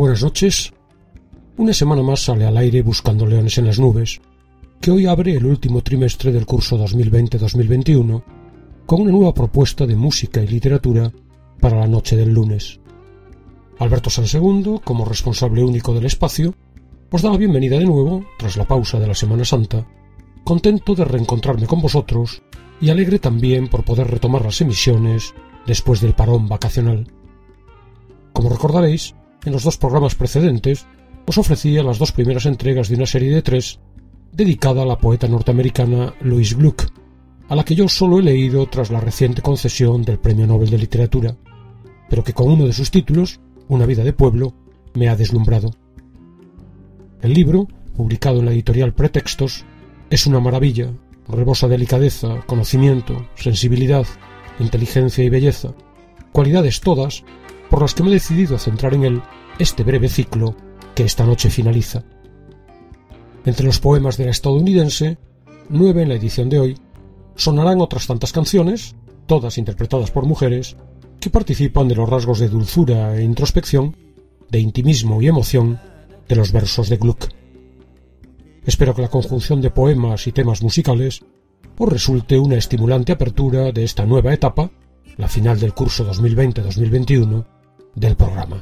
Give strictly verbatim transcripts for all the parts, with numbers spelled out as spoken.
buenas noches. Una semana más sale al aire Buscando Leones en las Nubes, que hoy abre el último trimestre del curso dos mil veinte dos mil veintiuno con una nueva propuesta de música y literatura para la noche del lunes. Alberto Sansegundo, como responsable único del espacio, os da la bienvenida de nuevo, tras la pausa de la Semana Santa, contento de reencontrarme con vosotros y alegre también por poder retomar las emisiones después del parón vacacional. Como recordaréis, en los dos programas precedentes os ofrecía las dos primeras entregas de una serie de tres dedicada a la poeta norteamericana Louise Gluck, a la que yo solo he leído tras la reciente concesión del Premio Nobel de Literatura, pero que con uno de sus títulos, Una vida de pueblo, me ha deslumbrado. El libro, publicado en la editorial Pretextos, es una maravilla, rebosa delicadeza, conocimiento, sensibilidad, inteligencia y belleza, cualidades todas por las que me he decidido a centrar en él este breve ciclo que esta noche finaliza. Entre los poemas de la estadounidense, nueve en la edición de hoy, sonarán otras tantas canciones, todas interpretadas por mujeres, que participan de los rasgos de dulzura e introspección, de intimismo y emoción de los versos de Gluck. Espero que la conjunción de poemas y temas musicales os resulte una estimulante apertura de esta nueva etapa, la final del curso dos mil veinte dos mil veintiuno, del programa.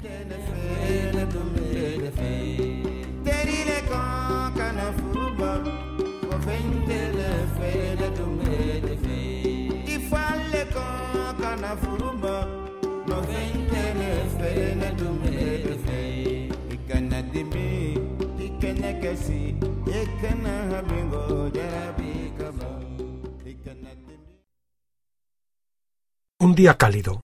Un día cálido.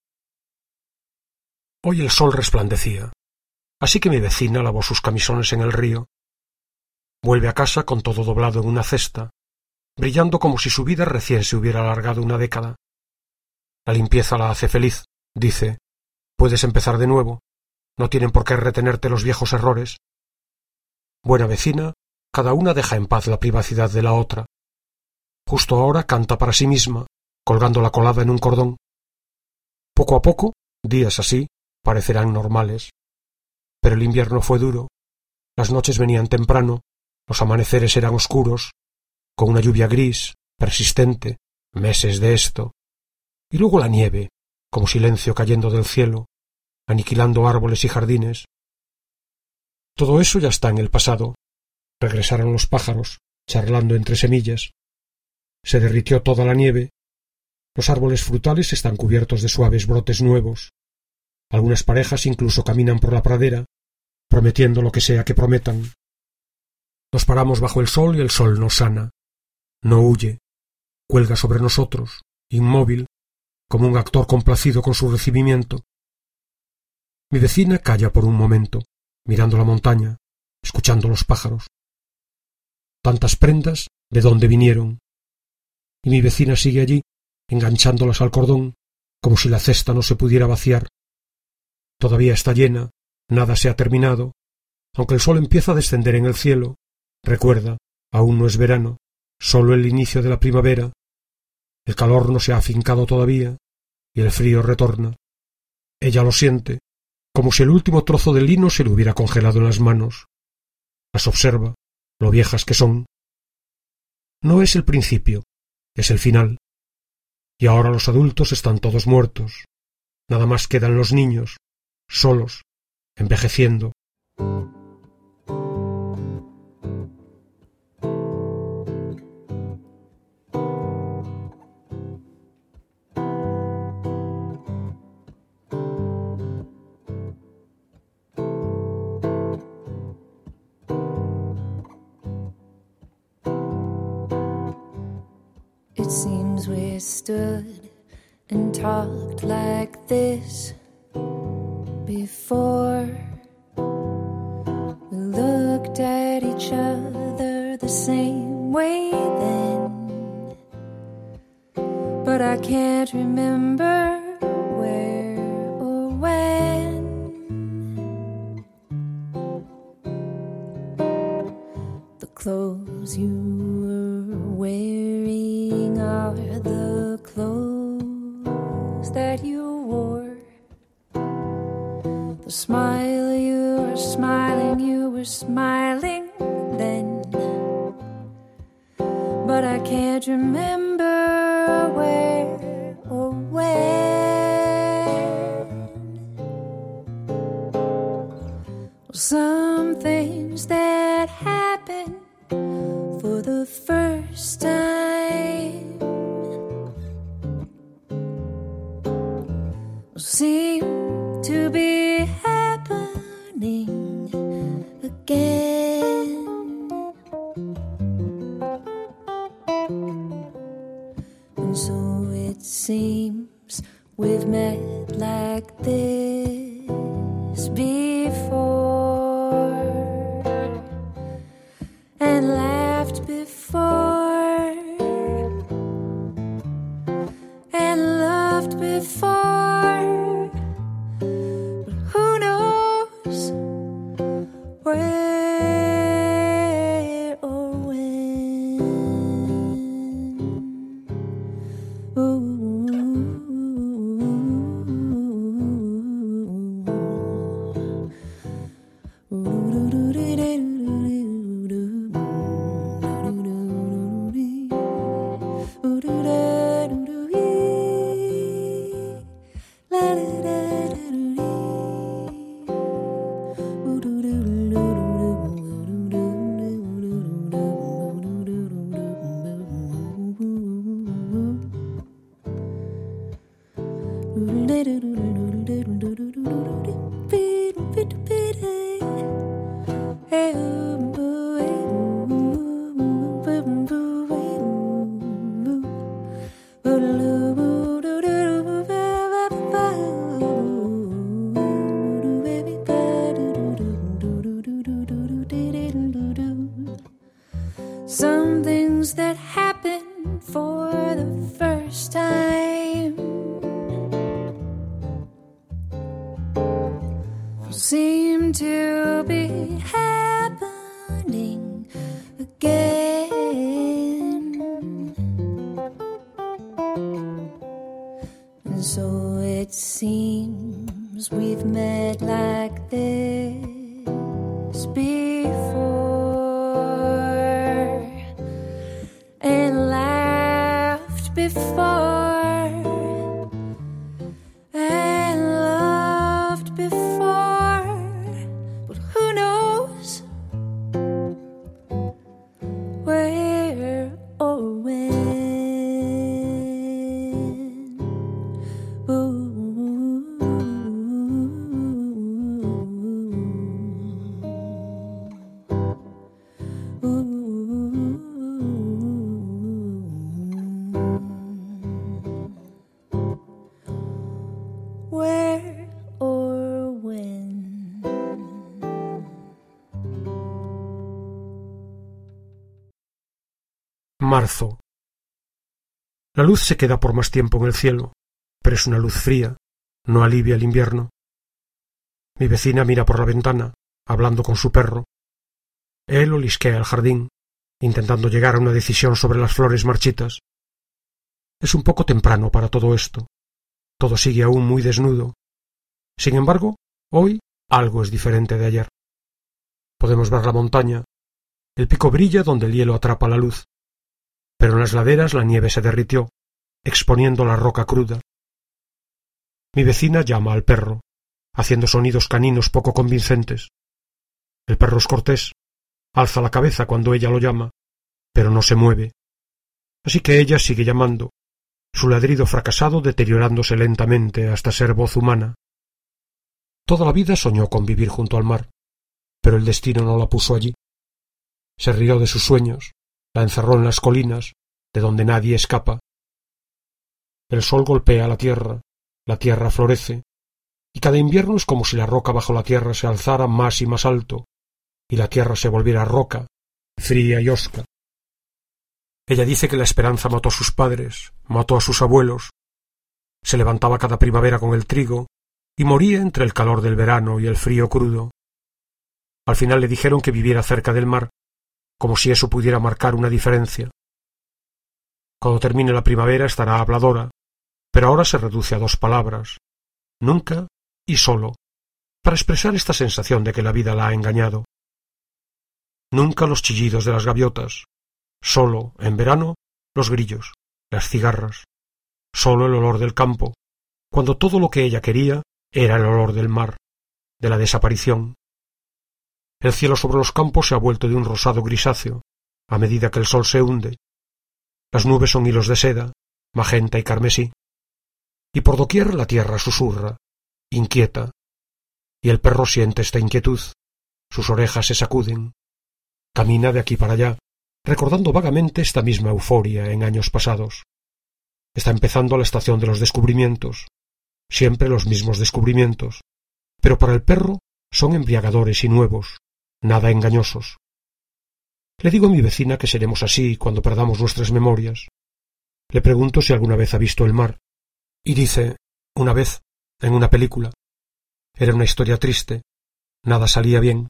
Hoy el sol resplandecía, así que mi vecina lavó sus camisones en el río. Vuelve a casa con todo doblado en una cesta, brillando como si su vida recién se hubiera alargado una década. La limpieza la hace feliz, dice. Puedes empezar de nuevo, no tienen por qué retenerte los viejos errores. Buena vecina, cada una deja en paz la privacidad de la otra. Justo ahora canta para sí misma, colgando la colada en un cordón. Poco a poco, días así, parecerán normales. Pero el invierno fue duro, las noches venían temprano, los amaneceres eran oscuros, con una lluvia gris, persistente, meses de esto, y luego la nieve, como silencio cayendo del cielo, aniquilando árboles y jardines. Todo eso ya está en el pasado. Regresaron los pájaros, charlando entre semillas. Se derritió toda la nieve. Los árboles frutales están cubiertos de suaves brotes nuevos. Algunas parejas incluso caminan por la pradera, prometiendo lo que sea que prometan. Nos paramos bajo el sol y el sol nos sana. No huye. Cuelga sobre nosotros, inmóvil, como un actor complacido con su recibimiento. Mi vecina calla por un momento, mirando la montaña, escuchando los pájaros. Tantas prendas, ¿de dónde vinieron? Y mi vecina sigue allí, enganchándolas al cordón, como si la cesta no se pudiera vaciar. Todavía está llena, nada se ha terminado, aunque el sol empieza a descender en el cielo. Recuerda, aún no es verano, solo el inicio de la primavera. El calor no se ha afincado todavía, y el frío retorna. Ella lo siente, como si el último trozo de lino se le hubiera congelado en las manos. Las observa, lo viejas que son. No es el principio, es el final. Y ahora los adultos están todos muertos. Nada más quedan los niños, solos, envejeciendo. It seems we stood and talked like this before. We looked at each other the same way then, but I can't remember where or when. The clothes you were wearing are the clothes that you wore. The smile you're smiling, you were smiling then. But I can't remember where or when. Some things that happen for the first time seem to be happening again. And so it seems we've met like this before and laughed before and loved before, but who knows where or when. Ooh. Some things that happen for the first time seem to be happening again. And so it seems we've met like this before and laughed before and loved before, but who knows where or when. Ooh. Where or when. Marzo. La luz se queda por más tiempo en el cielo, pero es una luz fría, no alivia el invierno. Mi vecina mira por la ventana, hablando con su perro. Él olisquea el jardín, intentando llegar a una decisión sobre las flores marchitas. Es un poco temprano para todo esto. Todo sigue aún muy desnudo. Sin embargo, hoy algo es diferente de ayer. Podemos ver la montaña. El pico brilla donde el hielo atrapa la luz. Pero en las laderas la nieve se derritió, exponiendo la roca cruda. Mi vecina llama al perro, haciendo sonidos caninos poco convincentes. El perro es cortés, alza la cabeza cuando ella lo llama, pero no se mueve. Así que ella sigue llamando, su ladrido fracasado deteriorándose lentamente hasta ser voz humana. Toda la vida soñó con vivir junto al mar, pero el destino no la puso allí. Se rió de sus sueños, la encerró en las colinas, de donde nadie escapa. El sol golpea la tierra, la tierra florece, y cada invierno es como si la roca bajo la tierra se alzara más y más alto, y la tierra se volviera roca, fría y hosca. Ella dice que la esperanza mató a sus padres, mató a sus abuelos, se levantaba cada primavera con el trigo, y moría entre el calor del verano y el frío crudo. Al final le dijeron que viviera cerca del mar, como si eso pudiera marcar una diferencia. Cuando termine la primavera estará habladora, pero ahora se reduce a dos palabras, nunca y solo, para expresar esta sensación de que la vida la ha engañado. Nunca los chillidos de las gaviotas, solo, en verano, los grillos, las cigarras, solo el olor del campo, cuando todo lo que ella quería era el olor del mar, de la desaparición. El cielo sobre los campos se ha vuelto de un rosado grisáceo, a medida que el sol se hunde. Las nubes son hilos de seda, magenta y carmesí, y por doquier la tierra susurra, inquieta, y el perro siente esta inquietud, sus orejas se sacuden, camina de aquí para allá, recordando vagamente esta misma euforia en años pasados. Está empezando la estación de los descubrimientos, siempre los mismos descubrimientos, pero para el perro son embriagadores y nuevos, nada engañosos. Le digo a mi vecina que seremos así cuando perdamos nuestras memorias. Le pregunto si alguna vez ha visto el mar, y dice, una vez, en una película. Era una historia triste, nada salía bien.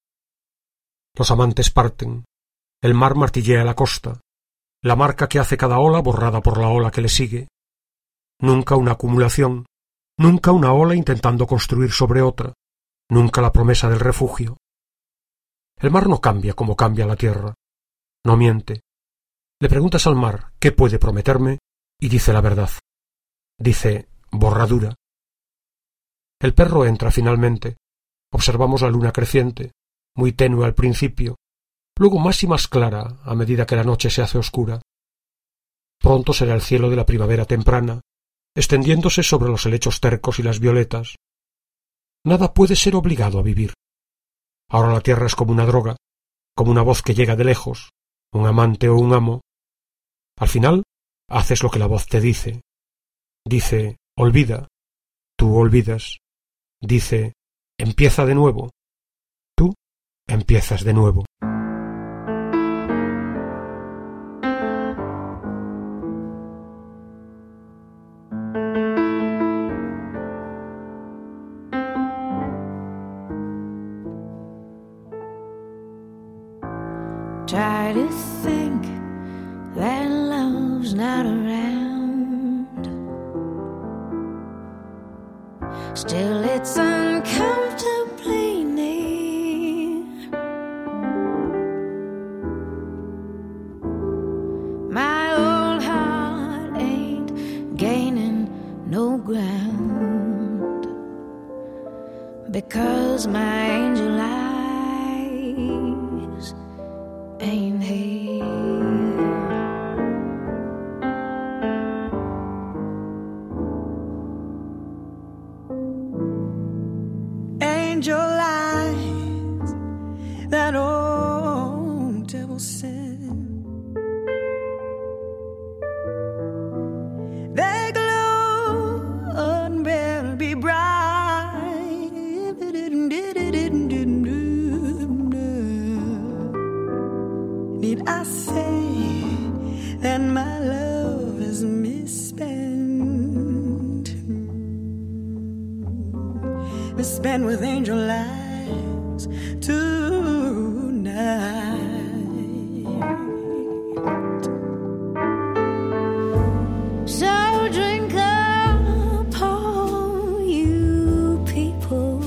Los amantes parten, el mar martillea la costa, la marca que hace cada ola borrada por la ola que le sigue. Nunca una acumulación, nunca una ola intentando construir sobre otra, nunca la promesa del refugio. El mar no cambia como cambia la tierra, no miente. Le preguntas al mar qué puede prometerme y dice la verdad. Dice borradura. El perro entra finalmente. Observamos la luna creciente, muy tenue al principio, luego más y más clara a medida que la noche se hace oscura. Pronto será el cielo de la primavera temprana, extendiéndose sobre los helechos tercos y las violetas. Nada puede ser obligado a vivir. Ahora la tierra es como una droga, como una voz que llega de lejos, un amante o un amo. Al final, haces lo que la voz te dice. Dice, olvida. Tú olvidas. Dice, empieza de nuevo. Tú empiezas de nuevo. Try to think that love's not around. Still it's uncomfortably near. My old heart ain't gaining no ground, because my angel eyes ain't here. Angel eyes, that old devil sent, they glow unbearably bright. Need I say that my love is misspent, misspent with angel eyes tonight. So drink up, all you people.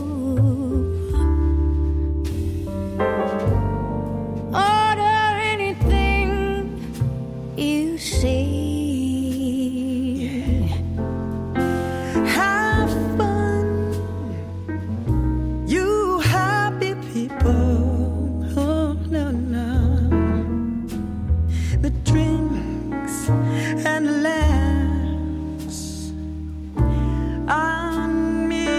Have fun, you happy people. Oh, no, no. The drinks and the laughs on me.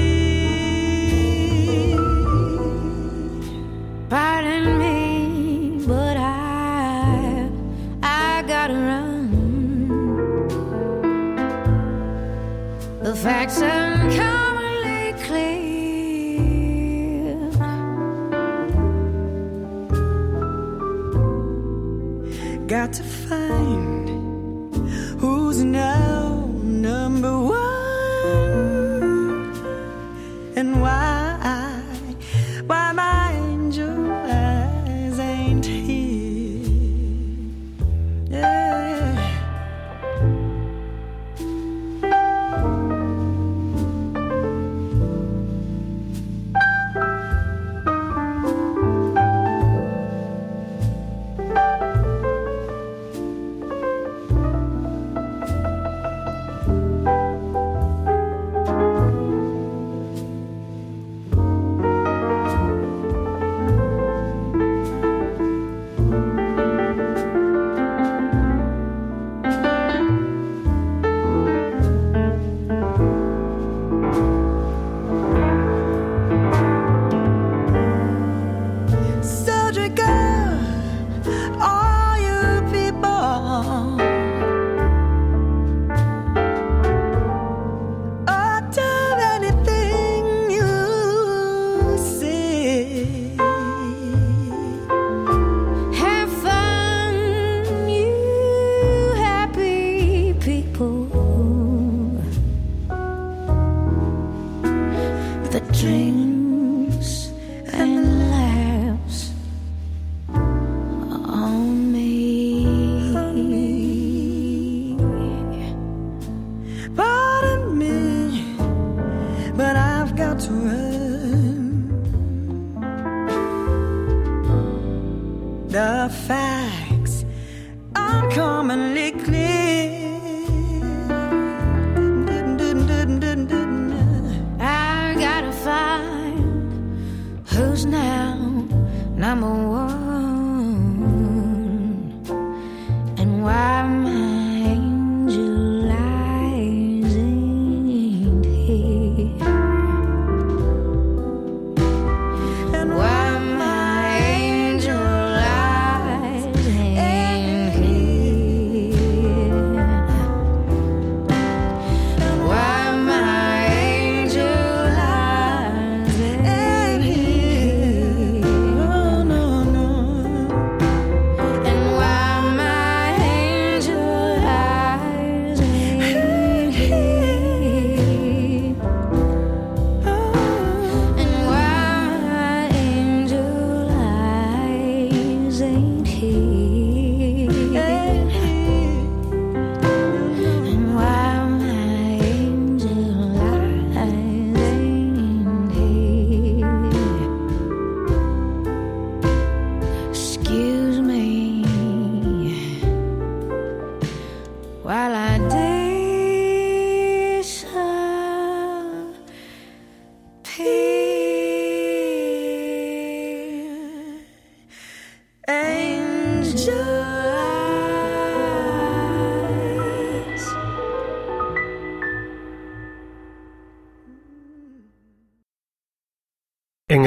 Pardon me, but I, I gotta run. The facts are uncommonly clear. Got to find who's now number one, and why, why my angel eyes ain't here. Yeah.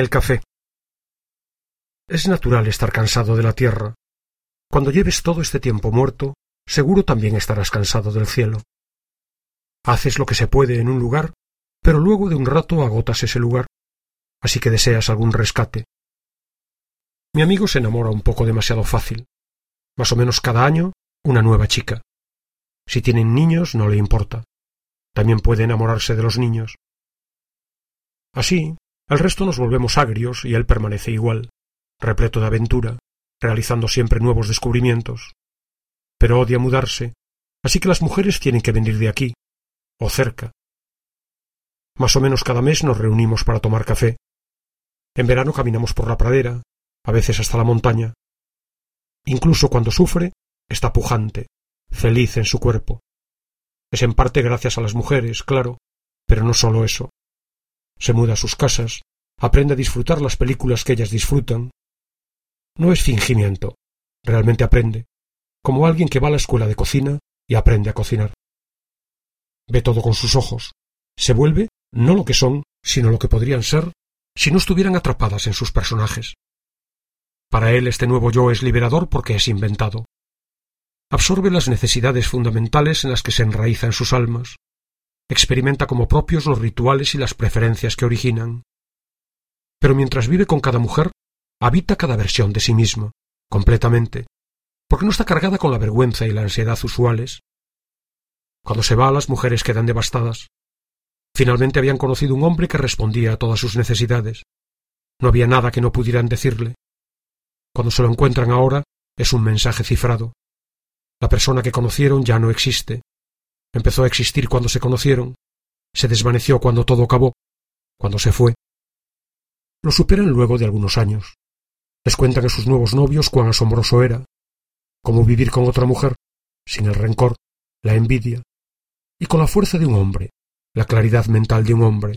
el café. Es natural estar cansado de la tierra. Cuando lleves todo este tiempo muerto, seguro también estarás cansado del cielo. Haces lo que se puede en un lugar, pero luego de un rato agotas ese lugar, así que deseas algún rescate. Mi amigo se enamora un poco demasiado fácil. Más o menos cada año, una nueva chica. Si tienen niños, no le importa. También puede enamorarse de los niños. Así, el resto nos volvemos agrios y él permanece igual, repleto de aventura, realizando siempre nuevos descubrimientos. Pero odia mudarse, así que las mujeres tienen que venir de aquí, o cerca. Más o menos cada mes nos reunimos para tomar café. En verano caminamos por la pradera, a veces hasta la montaña. Incluso cuando sufre, está pujante, feliz en su cuerpo. Es en parte gracias a las mujeres, claro, pero no solo eso. Se muda a sus casas, aprende a disfrutar las películas que ellas disfrutan. No es fingimiento, realmente aprende, como alguien que va a la escuela de cocina y aprende a cocinar. Ve todo con sus ojos, se vuelve no lo que son, sino lo que podrían ser si no estuvieran atrapadas en sus personajes. Para él este nuevo yo es liberador porque es inventado. Absorbe las necesidades fundamentales en las que se enraiza en sus almas. Experimenta como propios los rituales y las preferencias que originan. Pero mientras vive con cada mujer, habita cada versión de sí misma, completamente, porque no está cargada con la vergüenza y la ansiedad usuales. Cuando se va, las mujeres quedan devastadas. Finalmente habían conocido un hombre que respondía a todas sus necesidades. No había nada que no pudieran decirle. Cuando se lo encuentran ahora, es un mensaje cifrado. La persona que conocieron ya no existe. Empezó a existir cuando se conocieron. Se desvaneció cuando todo acabó, cuando se fue. Lo superan luego de algunos años. Les cuentan a sus nuevos novios cuán asombroso era, cómo vivir con otra mujer, sin el rencor, la envidia, y con la fuerza de un hombre, la claridad mental de un hombre.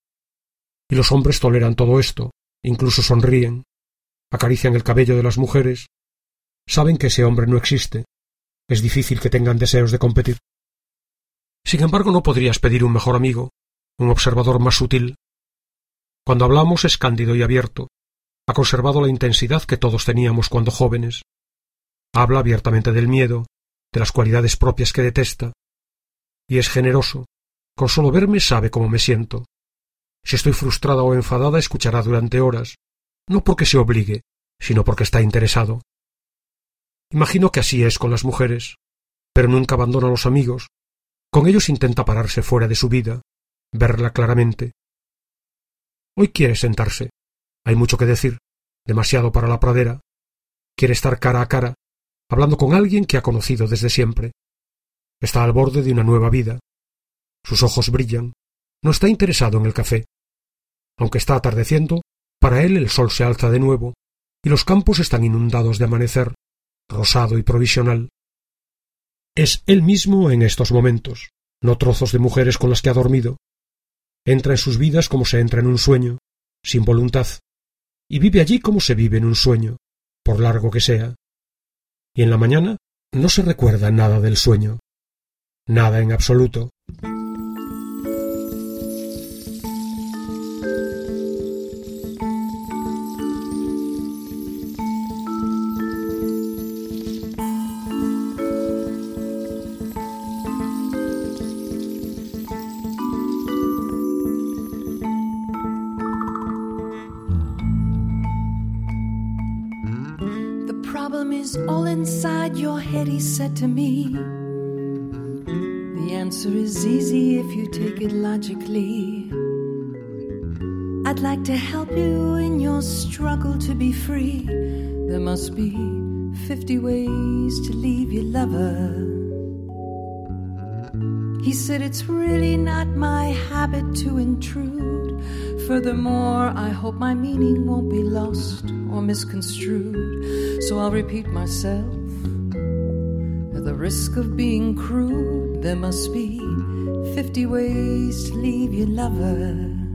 Y los hombres toleran todo esto, incluso sonríen, acarician el cabello de las mujeres, saben que ese hombre no existe, es difícil que tengan deseos de competir. Sin embargo, no podrías pedir un mejor amigo, un observador más sutil. Cuando hablamos es cándido y abierto, ha conservado la intensidad que todos teníamos cuando jóvenes. Habla abiertamente del miedo, de las cualidades propias que detesta, y es generoso. Con solo verme sabe cómo me siento. Si estoy frustrada o enfadada, escuchará durante horas, no porque se obligue, sino porque está interesado. Imagino que así es con las mujeres, pero nunca abandona a los amigos. Con ellos intenta pararse fuera de su vida, verla claramente. Hoy quiere sentarse. Hay mucho que decir, demasiado para la pradera. Quiere estar cara a cara, hablando con alguien que ha conocido desde siempre. Está al borde de una nueva vida. Sus ojos brillan. No está interesado en el café. Aunque está atardeciendo, para él el sol se alza de nuevo, y los campos están inundados de amanecer, rosado y provisional. Es él mismo en estos momentos, no trozos de mujeres con las que ha dormido. Entra en sus vidas como se entra en un sueño, sin voluntad, y vive allí como se vive en un sueño, por largo que sea. Y en la mañana no se recuerda nada del sueño, nada en absoluto. All inside your head, he said to me. The answer is easy if you take it logically. I'd like to help you in your struggle to be free. There must be fifty ways to leave your lover. He said it's really not my habit to intrude. Furthermore, I hope my meaning won't be lost or misconstrued. So I'll repeat myself. At the risk of being crude, there must be fifty ways to leave your lover.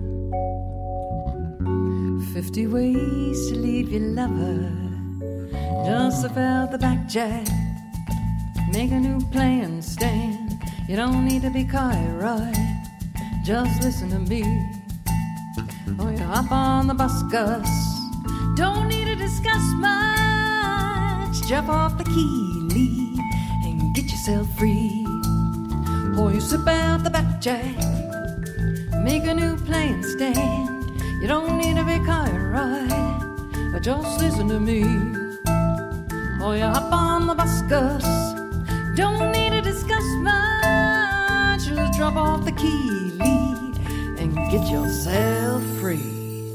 Fifty ways to leave your lover. Just about the blackjack. Make a new plan, stand. You don't need to be coy, right? Just listen to me. Oh, you hop on the bus, Gus. Don't need to discuss much. Jump off the Keeley and get yourself free. Or you slip out the back, Jack. Make a new playing stand. You don't need to be right, but just listen to me. Or you hop on the bus, Gus. Don't need to discuss much. Just drop off the Keeley and get yourself free.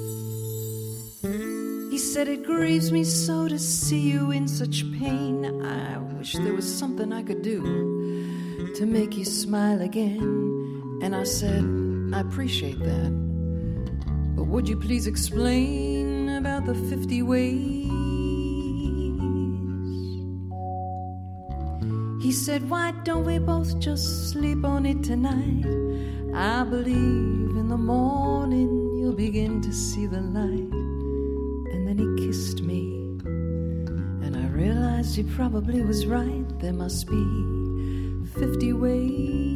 He said, it grieves me so to see you in such pain. I wish there was something I could do to make you smile again. And I said, I appreciate that, but would you please explain about the fifty ways? He said, why don't we both just sleep on it tonight? I believe in the morning you'll begin to see the light. And then he kissed me, and I realized he probably was right. There must be fifty ways.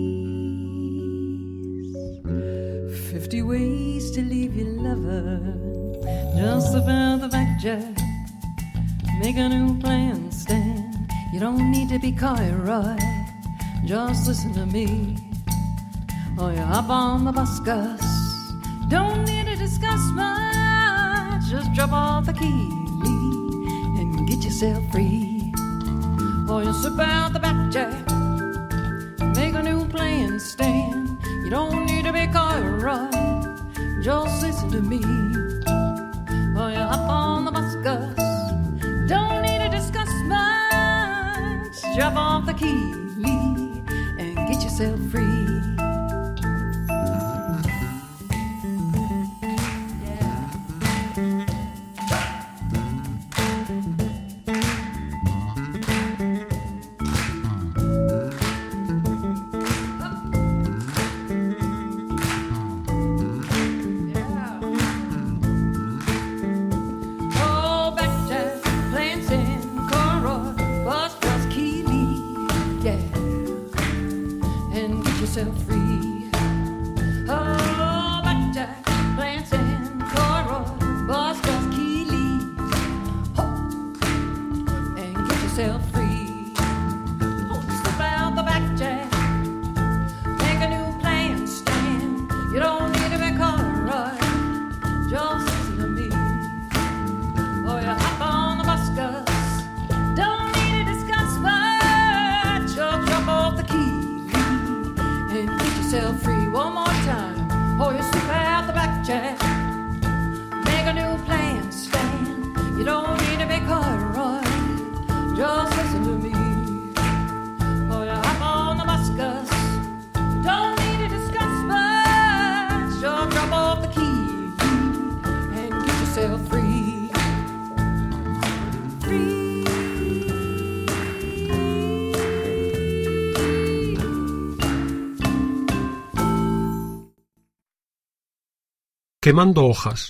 Fifty ways to leave your lover. Just about the back, Jack. Make a new plan, Stan. You don't need to be coy, Roy. Just listen to me. Oh, you hop on the bus, Gus. Don't need to discuss much. Just drop off the Keeley and get yourself free. Oh, you slip out the back, Jack. Make a new plan, Stan. You don't need to be coy, Roy. Just listen to me. Oh, you hop on the bus, Gus. Don't need to discuss much. Drop off the Keeley and get yourself free. Quemando hojas.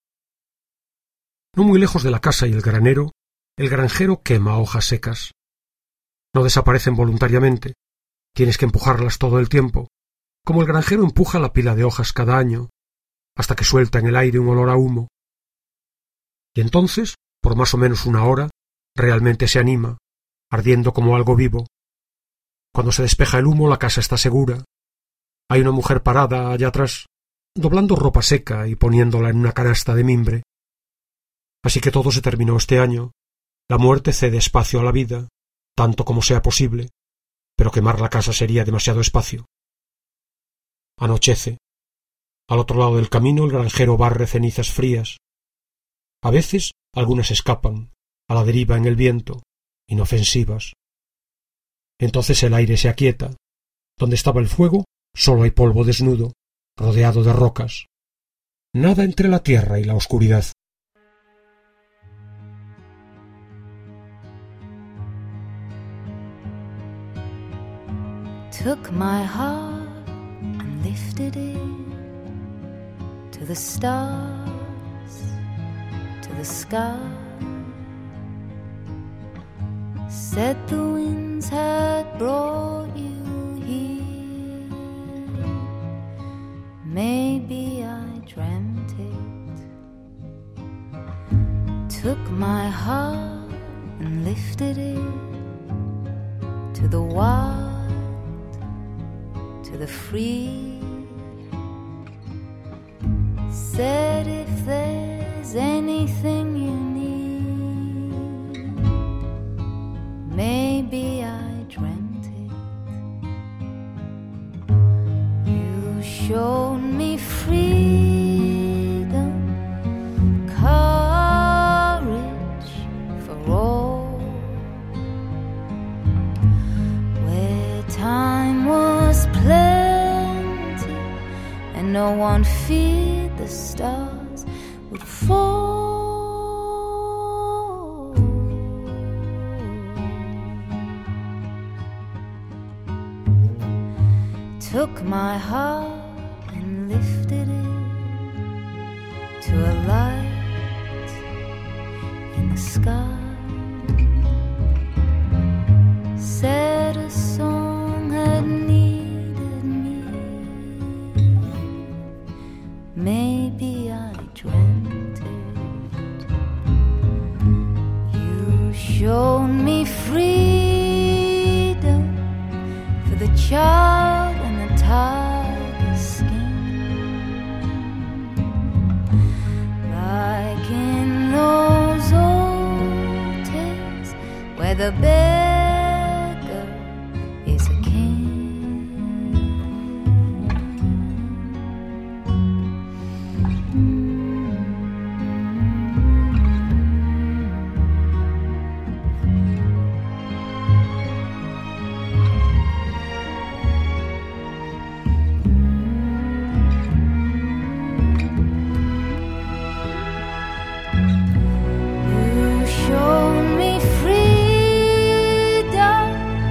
No muy lejos de la casa y el granero, el granjero quema hojas secas. No desaparecen voluntariamente, tienes que empujarlas todo el tiempo, como el granjero empuja la pila de hojas cada año, hasta que suelta en el aire un olor a humo. Y entonces, por más o menos una hora, realmente se anima, ardiendo como algo vivo. Cuando se despeja el humo, la casa está segura. Hay una mujer parada allá atrás, doblando ropa seca y poniéndola en una canasta de mimbre. Así que todo se terminó este año. La muerte cede espacio a la vida, tanto como sea posible, pero quemar la casa sería demasiado espacio. Anochece. Al otro lado del camino el granjero barre cenizas frías. A veces algunas escapan, a la deriva en el viento, inofensivas. Entonces el aire se aquieta. Donde estaba el fuego solo hay polvo desnudo, rodeado de rocas. Nada entre la tierra y la oscuridad. Took my heart and lifted it to the stars, to the sky. Said the winds had brought you here. Maybe I dreamt took my heart and lifted it to the wild, to the free. Said if there's anything you need, maybe I dreamt it. You showed me freedom, courage for all, where time was plenty and no one feared the stars would fall. Took my heart and lifted it to a light in the sky. Said a song had needed me. Maybe I dreamt it. You showed me freedom for the child and the tiger's skin, like in those old tales where the beggar is a king. You showed me freedom,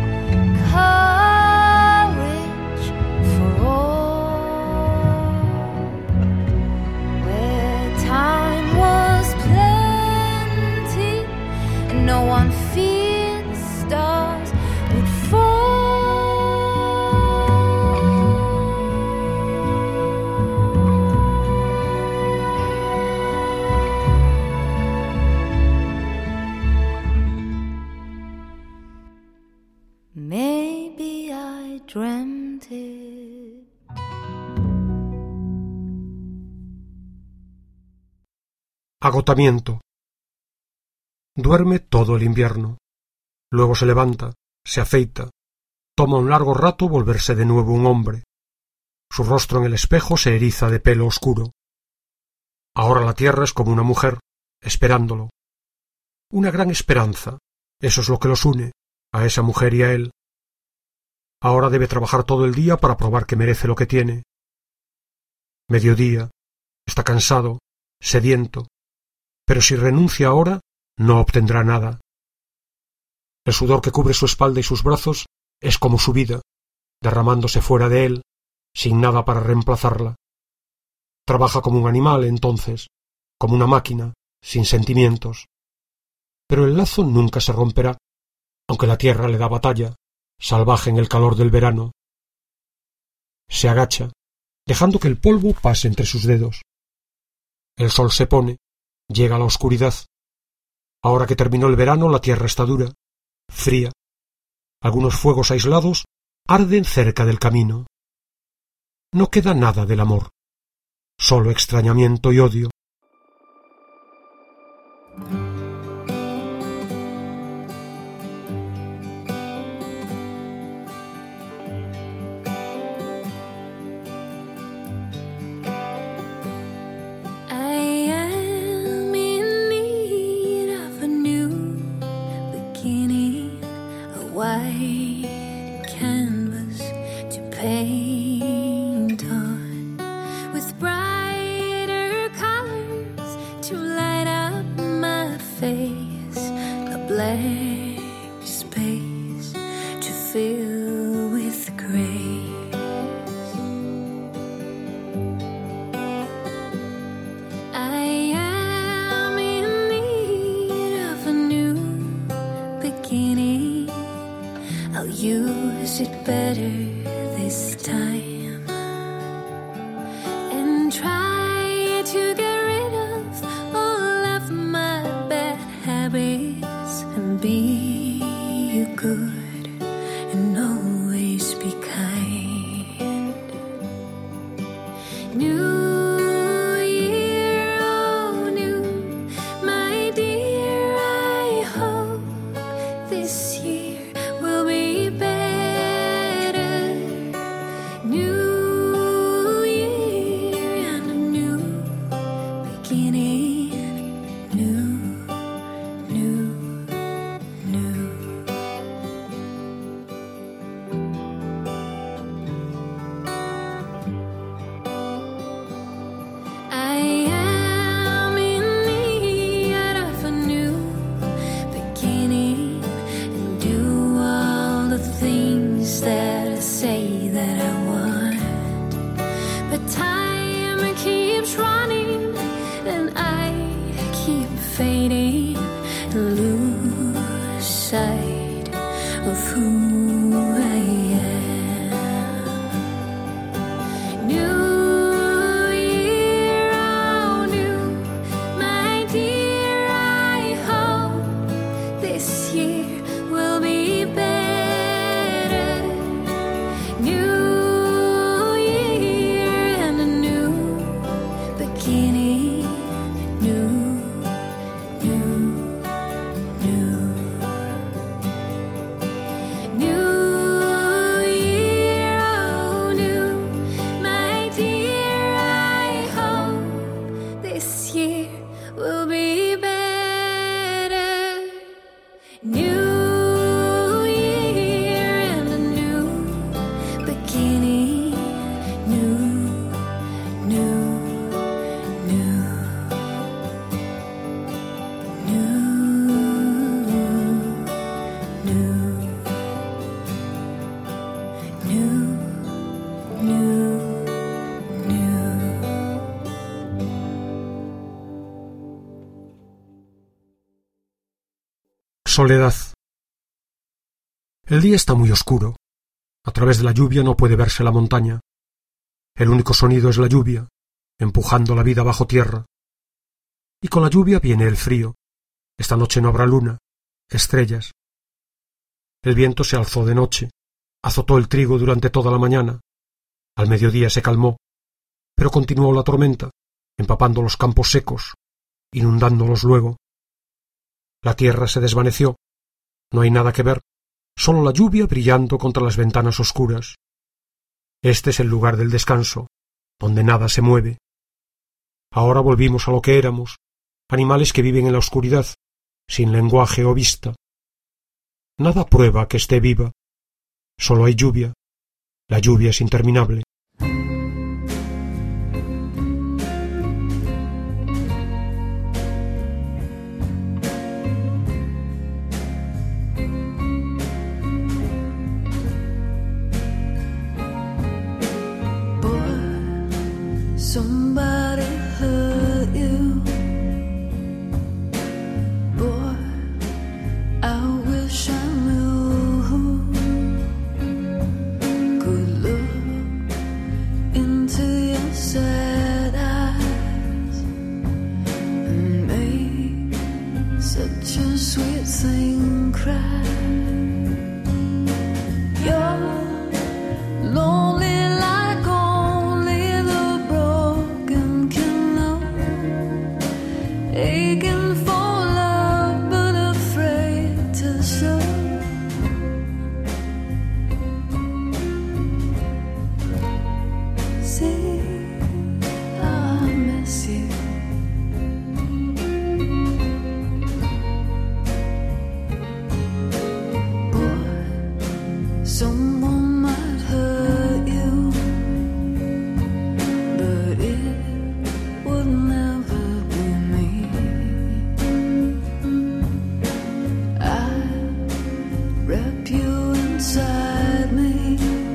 courage for all, where time was plenty and no one feared the stars would fall. Maybe I dreamt it. Agotamiento. Duerme todo el invierno. Luego se levanta, se afeita, toma un largo rato volverse de nuevo un hombre. Su rostro en el espejo se eriza de pelo oscuro. Ahora la tierra es como una mujer, esperándolo. Una gran esperanza, eso es lo que los une, a esa mujer y a él. Ahora debe trabajar todo el día para probar que merece lo que tiene. Mediodía, está cansado, sediento, pero si renuncia ahora, no obtendrá nada. El sudor que cubre su espalda y sus brazos es como su vida, derramándose fuera de él, sin nada para reemplazarla. Trabaja como un animal, entonces, como una máquina, sin sentimientos. Pero el lazo nunca se romperá, aunque la tierra le da batalla, salvaje en el calor del verano. Se agacha, dejando que el polvo pase entre sus dedos. El sol se pone, llega la oscuridad. Ahora que terminó el verano, la tierra está dura, fría. Algunos fuegos aislados arden cerca del camino. No queda nada del amor, solo extrañamiento y odio. White canvas to paint on, with brighter colors to light up my face, a blank space to fill with grace. I am in need of a new beginning. I'll use it better this time and try to get rid of all of my bad good and always be kind. New year, oh new, my dear, I hope this year will be better. New year and a new beginning. New, new, new. I am in need of a new beginning and do all the things that I say that I want. But time keeps running and I keep fading and lose sight of who I am. New year, oh new, my dear, I hope this year will be better. New year and a new beginning. New, new, new. New year, oh new, my dear, I hope this year will be better. New year and a new beginning. New, new, new. Soledad. El día está muy oscuro. A través de la lluvia no puede verse la montaña. El único sonido es la lluvia, empujando la vida bajo tierra. Y con la lluvia viene el frío. Esta noche no habrá luna, estrellas. El viento se alzó de noche, azotó el trigo durante toda la mañana. Al mediodía se calmó, pero continuó la tormenta, empapando los campos secos, inundándolos luego. La tierra se desvaneció. No hay nada que ver, solo la lluvia brillando contra las ventanas oscuras. Este es el lugar del descanso, donde nada se mueve. Ahora volvimos a lo que éramos, animales que viven en la oscuridad, sin lenguaje o vista. Nada prueba que esté viva. Solo hay lluvia. La lluvia es interminable. Somebody hurt you. Boy, I wish I knew. Could look into your sad eyes and make such a sweet thing cry. You're lonely. Aching for love, but afraid to show. See, I miss you. Boy, someone might hurt you, but it would never. Wrap you inside me.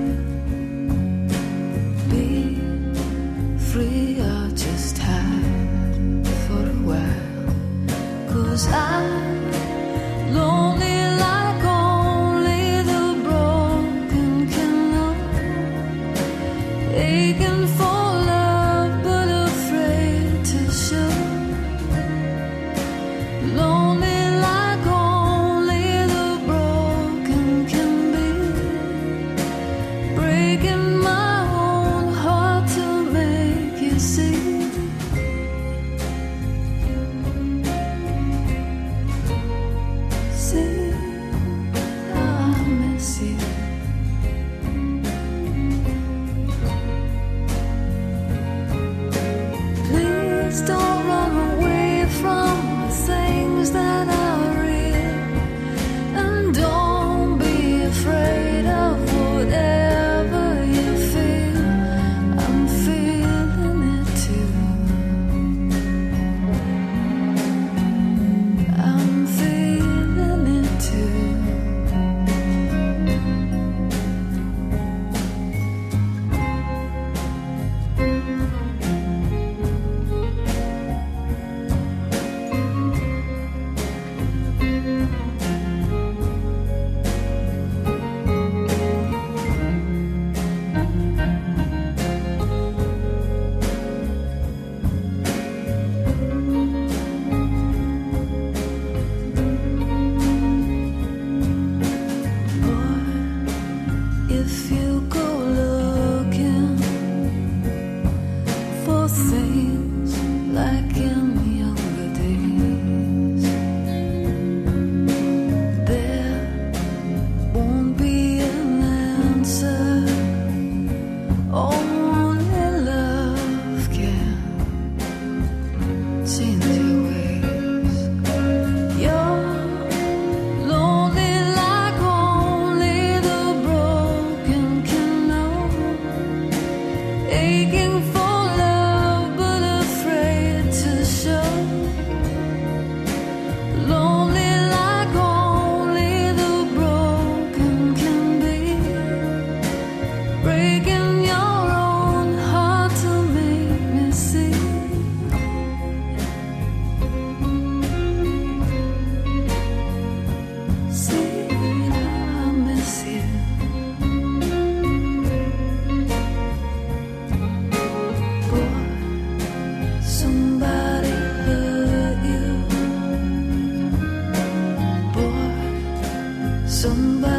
Be free or just hide for a while. 'Cause I'm lonely like only the broken can know. Aching for love but afraid to show. Lonely like only the broken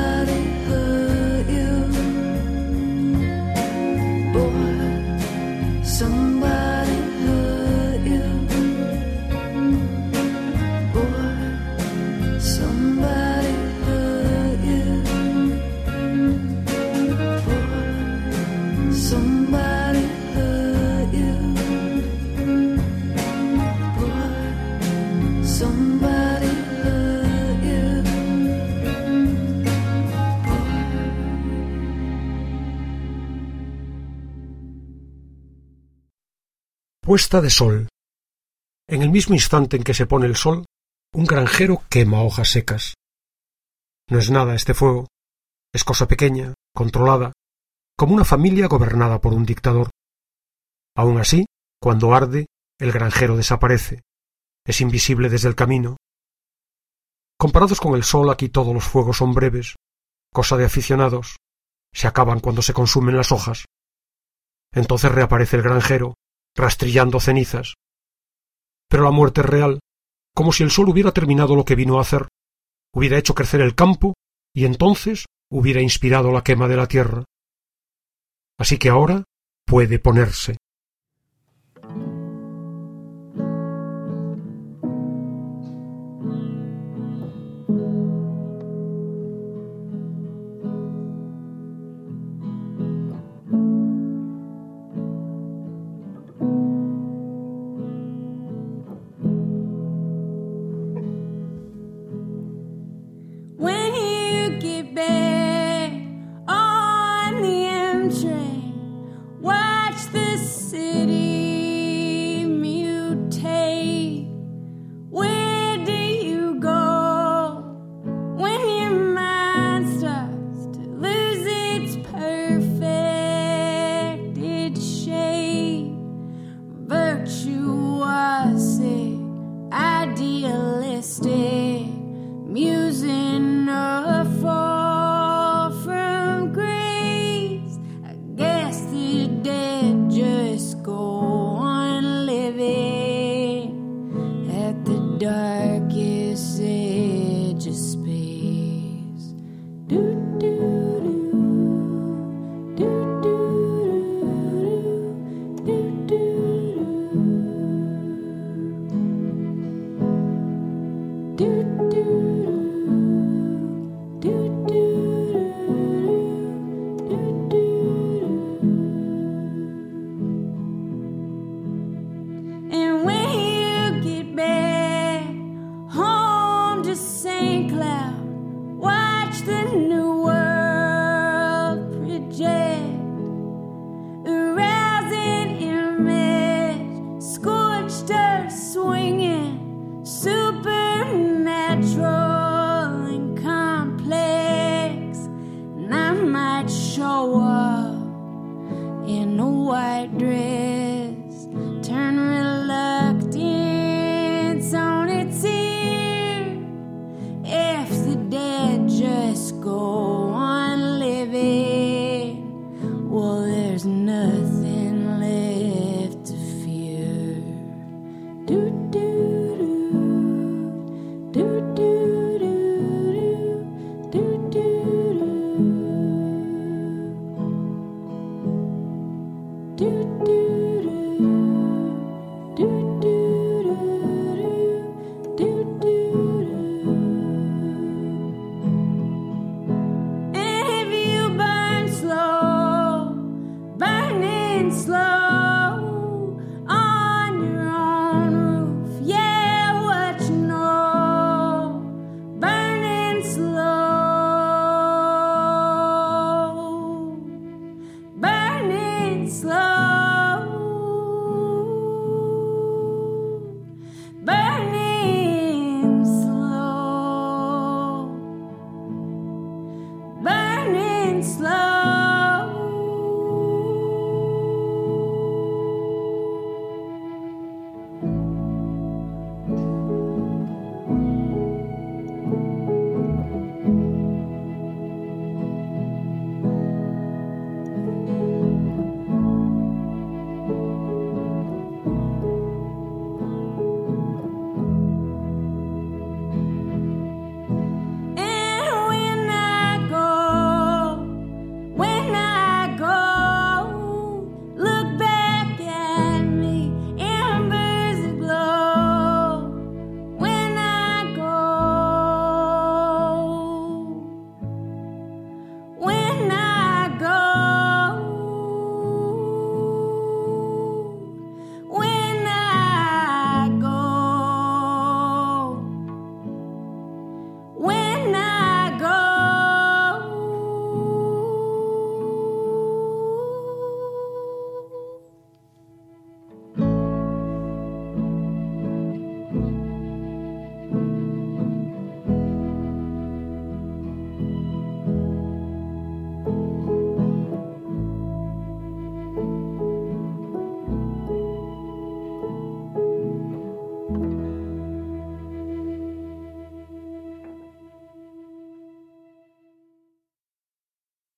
somebody hurt you? Boy, somebody hurt you. Boy, somebody hurt you. Boy, somebody hurt you. Boy, somebody hurt you. Puesta de sol. En el mismo instante en que se pone el sol, un granjero quema hojas secas. No es nada este fuego, es cosa pequeña, controlada, como una familia gobernada por un dictador. Aun así, cuando arde, el granjero desaparece, es invisible desde el camino. Comparados con el sol, aquí todos los fuegos son breves, cosa de aficionados, se acaban cuando se consumen las hojas. Entonces reaparece el granjero, rastrillando cenizas. Pero la muerte es real, como si el sol hubiera terminado lo que vino a hacer, hubiera hecho crecer el campo y entonces hubiera inspirado la quema de la tierra. Así que ahora puede ponerse.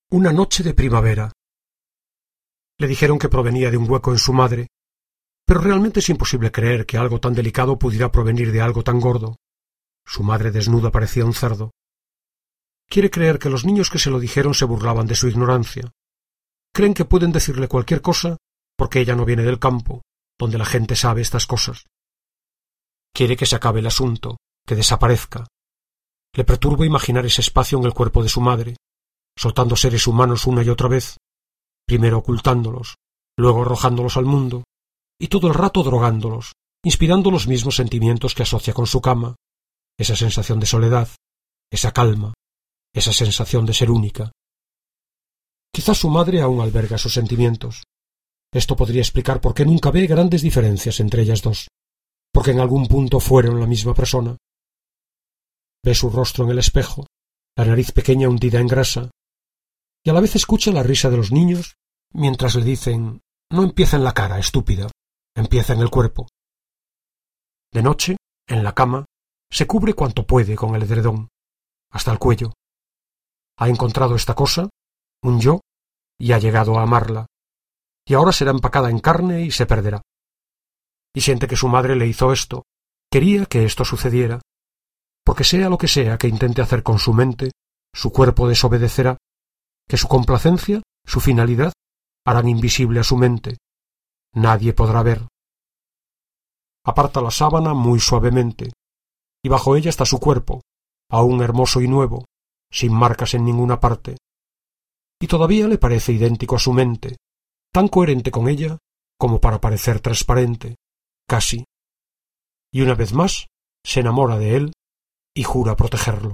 Una noche de primavera. Le dijeron que provenía de un hueco en su madre, pero realmente es imposible creer que algo tan delicado pudiera provenir de algo tan gordo. Su madre desnuda parecía un cerdo. Quiere creer que los niños que se lo dijeron se burlaban de su ignorancia. Creen que pueden decirle cualquier cosa porque ella no viene del campo, donde la gente sabe estas cosas. Quiere que se acabe el asunto, que desaparezca. Le perturba imaginar ese espacio en el cuerpo de su madre, soltando seres humanos una y otra vez, primero ocultándolos, luego arrojándolos al mundo, y todo el rato drogándolos, inspirando los mismos sentimientos que asocia con su cama, esa sensación de soledad, esa calma, esa sensación de ser única. Quizás su madre aún alberga esos sentimientos. Esto podría explicar por qué nunca ve grandes diferencias entre ellas dos, porque en algún punto fueron la misma persona. Ve su rostro en el espejo, la nariz pequeña hundida en grasa, y a la vez escucha la risa de los niños mientras le dicen: «No empieza en la cara, estúpida, empieza en el cuerpo». De noche, en la cama, se cubre cuanto puede con el edredón, hasta el cuello. Ha encontrado esta cosa, un yo, y ha llegado a amarla, y ahora será empacada en carne y se perderá. Y siente que su madre le hizo esto, quería que esto sucediera, porque sea lo que sea que intente hacer con su mente, su cuerpo desobedecerá, que su complacencia, su finalidad, harán invisible a su mente. Nadie podrá ver. Aparta la sábana muy suavemente, y bajo ella está su cuerpo, aún hermoso y nuevo, sin marcas en ninguna parte. Y todavía le parece idéntico a su mente, tan coherente con ella como para parecer transparente, casi. Y una vez más se enamora de él y jura protegerlo.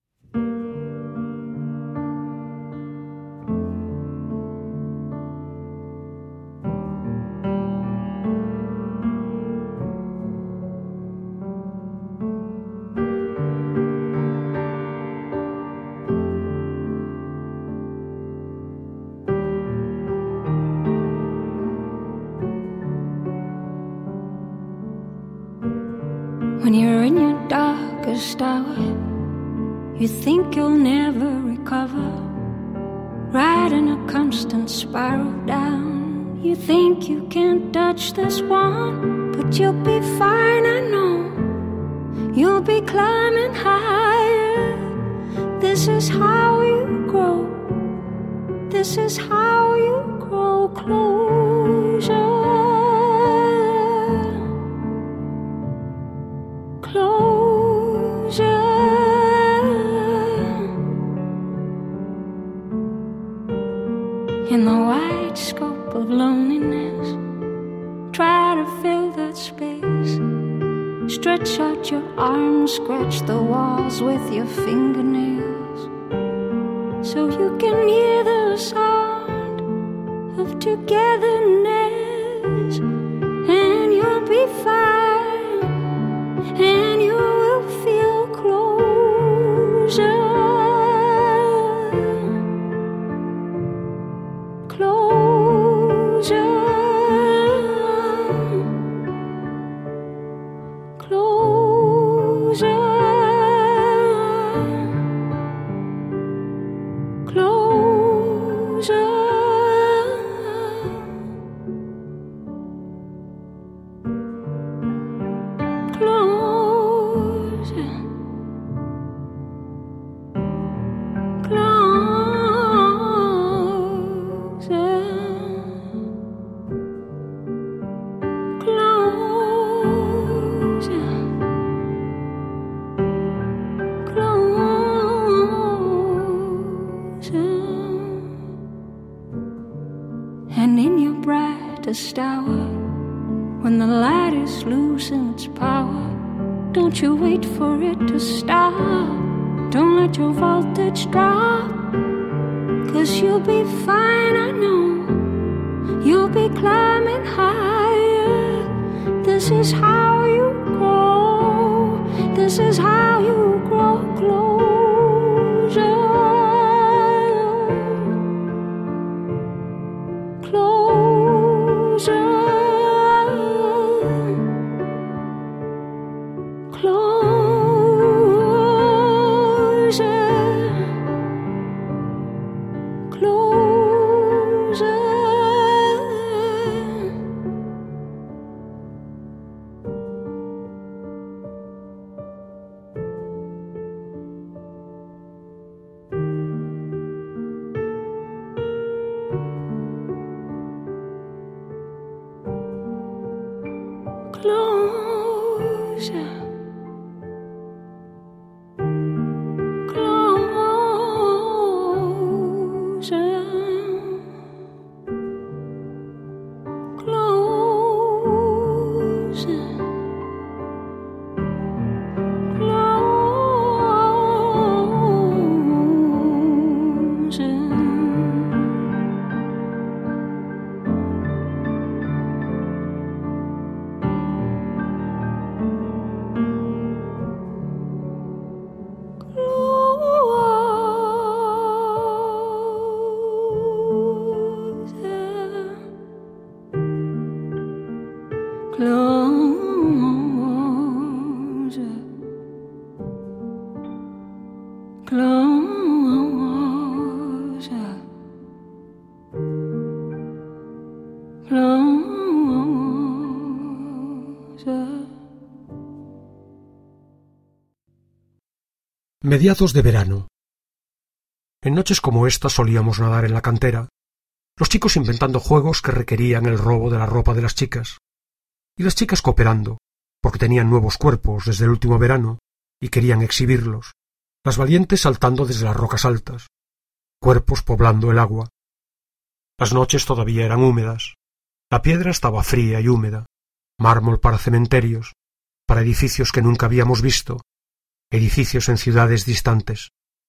When you're in your darkest hour, you think you'll never recover, riding a constant spiral down. You think you can't touch this one, but you'll be fine, I know. You'll be climbing higher. This is how you grow. This is how you grow closer. Closer. In the wide scope of loneliness, try to fill that space. Stretch out your arms, scratch the walls with your fingernails, so you can hear the sound of togetherness. And you'll be fine, and you will feel closer. Closer. Closer. Closer. And in your brightest hour, when the light is losing its power, don't you wait for it to stop. Don't let your voltage drop, 'cause you'll be fine, I know. You'll be climbing higher. This is how you grow. This is how you grow closer. Closer. Closer. closer. Closer. Closer, closer, closer. Mediados de verano. En noches como esta solíamos nadar en la cantera, los chicos inventando juegos que requerían el robo de la ropa de las chicas, y las chicas cooperando, porque tenían nuevos cuerpos desde el último verano y querían exhibirlos, las valientes saltando desde las rocas altas, cuerpos poblando el agua. Las noches todavía eran húmedas, la piedra estaba fría y húmeda, mármol para cementerios, para edificios que nunca habíamos visto, edificios en ciudades distantes.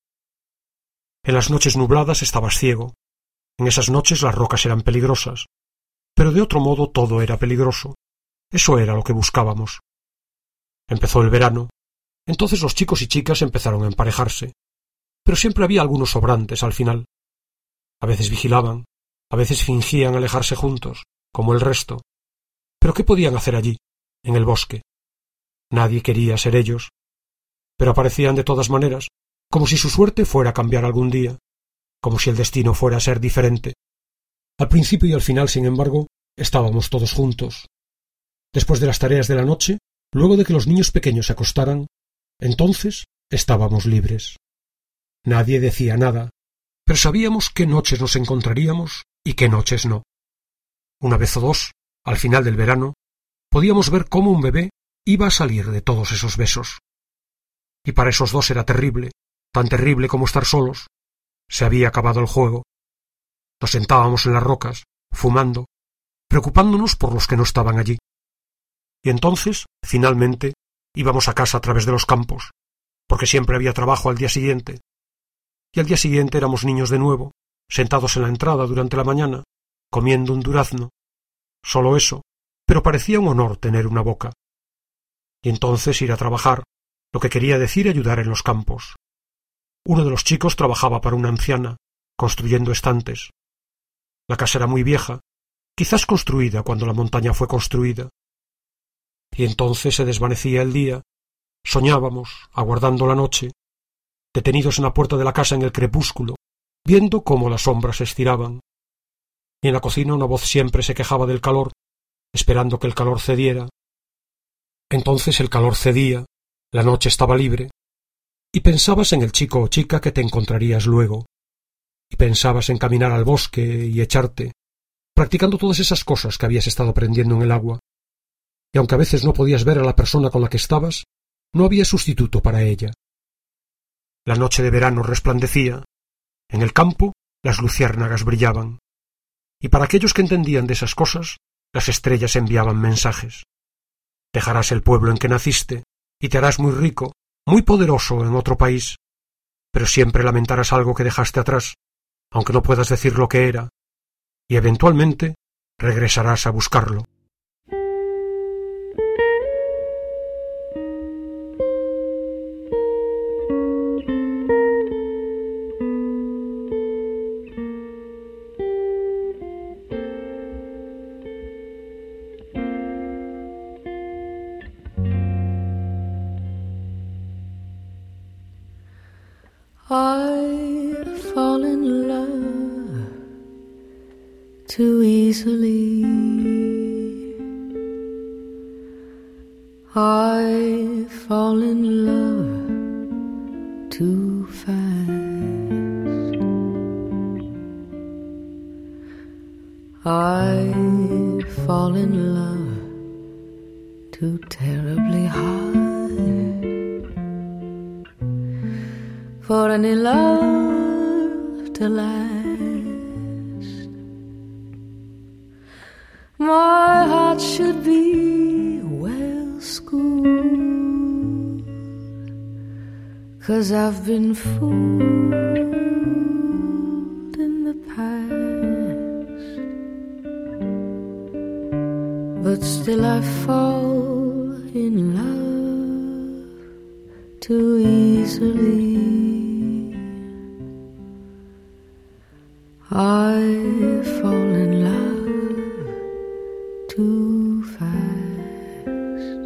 En las noches nubladas estabas ciego, en esas noches las rocas eran peligrosas, pero de otro modo todo era peligroso. Eso era lo que buscábamos. Empezó el verano, entonces los chicos y chicas empezaron a emparejarse, pero siempre había algunos sobrantes al final. A veces vigilaban, a veces fingían alejarse juntos, como el resto. ¿Pero qué podían hacer allí, en el bosque? Nadie quería ser ellos, pero aparecían de todas maneras, como si su suerte fuera a cambiar algún día, como si el destino fuera a ser diferente. Al principio y al final, sin embargo, estábamos todos juntos. Después de las tareas de la noche, luego de que los niños pequeños se acostaran, entonces estábamos libres. Nadie decía nada, pero sabíamos qué noches nos encontraríamos y qué noches no. Una vez o dos, al final del verano, podíamos ver cómo un bebé iba a salir de todos esos besos. Y para esos dos era terrible, tan terrible como estar solos. Se había acabado el juego. Nos sentábamos en las rocas, fumando, preocupándonos por los que no estaban allí. Y entonces, finalmente, íbamos a casa a través de los campos, porque siempre había trabajo al día siguiente. Y al día siguiente éramos niños de nuevo, sentados en la entrada durante la mañana, comiendo un durazno. Solo eso, pero parecía un honor tener una boca. Y entonces ir a trabajar, lo que quería decir ayudar en los campos. Uno de los chicos trabajaba para una anciana, construyendo estantes. La casa era muy vieja, quizás construida cuando la montaña fue construida. Y entonces se desvanecía el día, soñábamos, aguardando la noche, detenidos en la puerta de la casa en el crepúsculo, viendo cómo las sombras se estiraban. Y en la cocina una voz siempre se quejaba del calor, esperando que el calor cediera. Entonces el calor cedía, la noche estaba libre, y pensabas en el chico o chica que te encontrarías luego, y pensabas en caminar al bosque y echarte, practicando todas esas cosas que habías estado aprendiendo en el agua. Y aunque a veces no podías ver a la persona con la que estabas, no había sustituto para ella. La noche de verano resplandecía, en el campo las luciérnagas brillaban, y para aquellos que entendían de esas cosas, las estrellas enviaban mensajes. Dejarás el pueblo en que naciste, y te harás muy rico, muy poderoso en otro país, pero siempre lamentarás algo que dejaste atrás, aunque no puedas decir lo que era, y eventualmente regresarás a buscarlo. I fall in love too easily. I fall in love too fast. I fall in love too terribly hard for any love to last. My heart should be well schooled, 'cause I've been fooled in the past, but still I fall in love too easily. I fall in love too fast.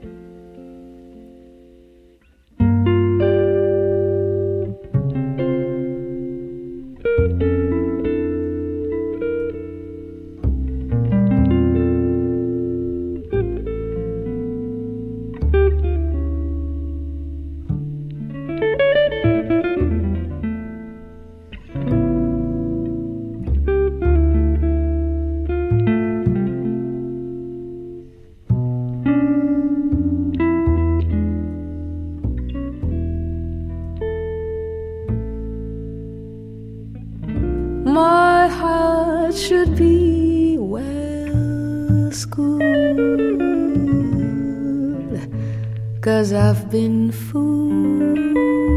My heart should be well schooled, 'cause I've been fooled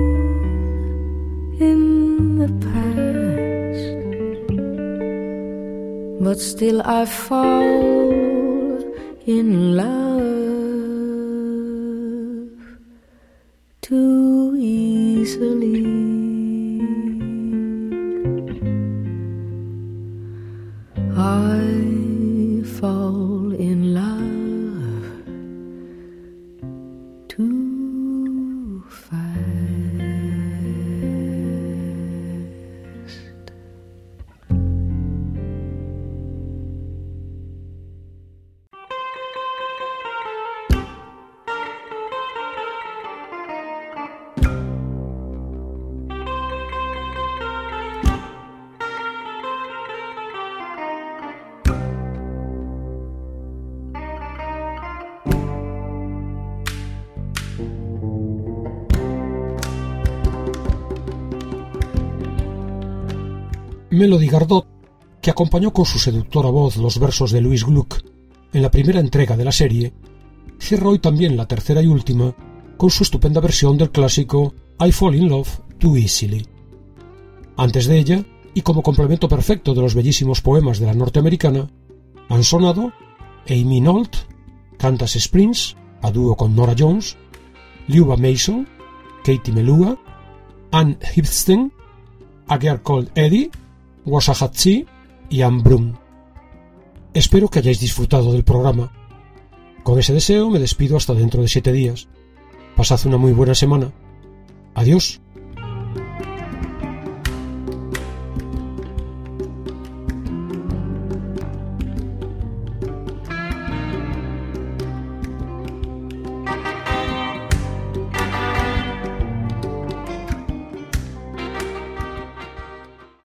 in the past, but still I fall in love too easily. I fall in love too fast. Melody Gardot, que acompañó con su seductora voz los versos de Louis Gluck en la primera entrega de la serie, cierra hoy también la tercera y última con su estupenda versión del clásico I Fall in Love Too Easily. Antes de ella, y como complemento perfecto de los bellísimos poemas de la norteamericana, han sonado Amy Nolt, Candace Springs, a dúo con Norah Jones, Luba Mason, Katie Melua, Ann Hipsten, A Girl Called Eddie, Wasahatsi y Ann Brum. Espero que hayáis disfrutado del programa. Con ese deseo me despido hasta dentro de siete días. Pasad una muy buena semana. Adiós.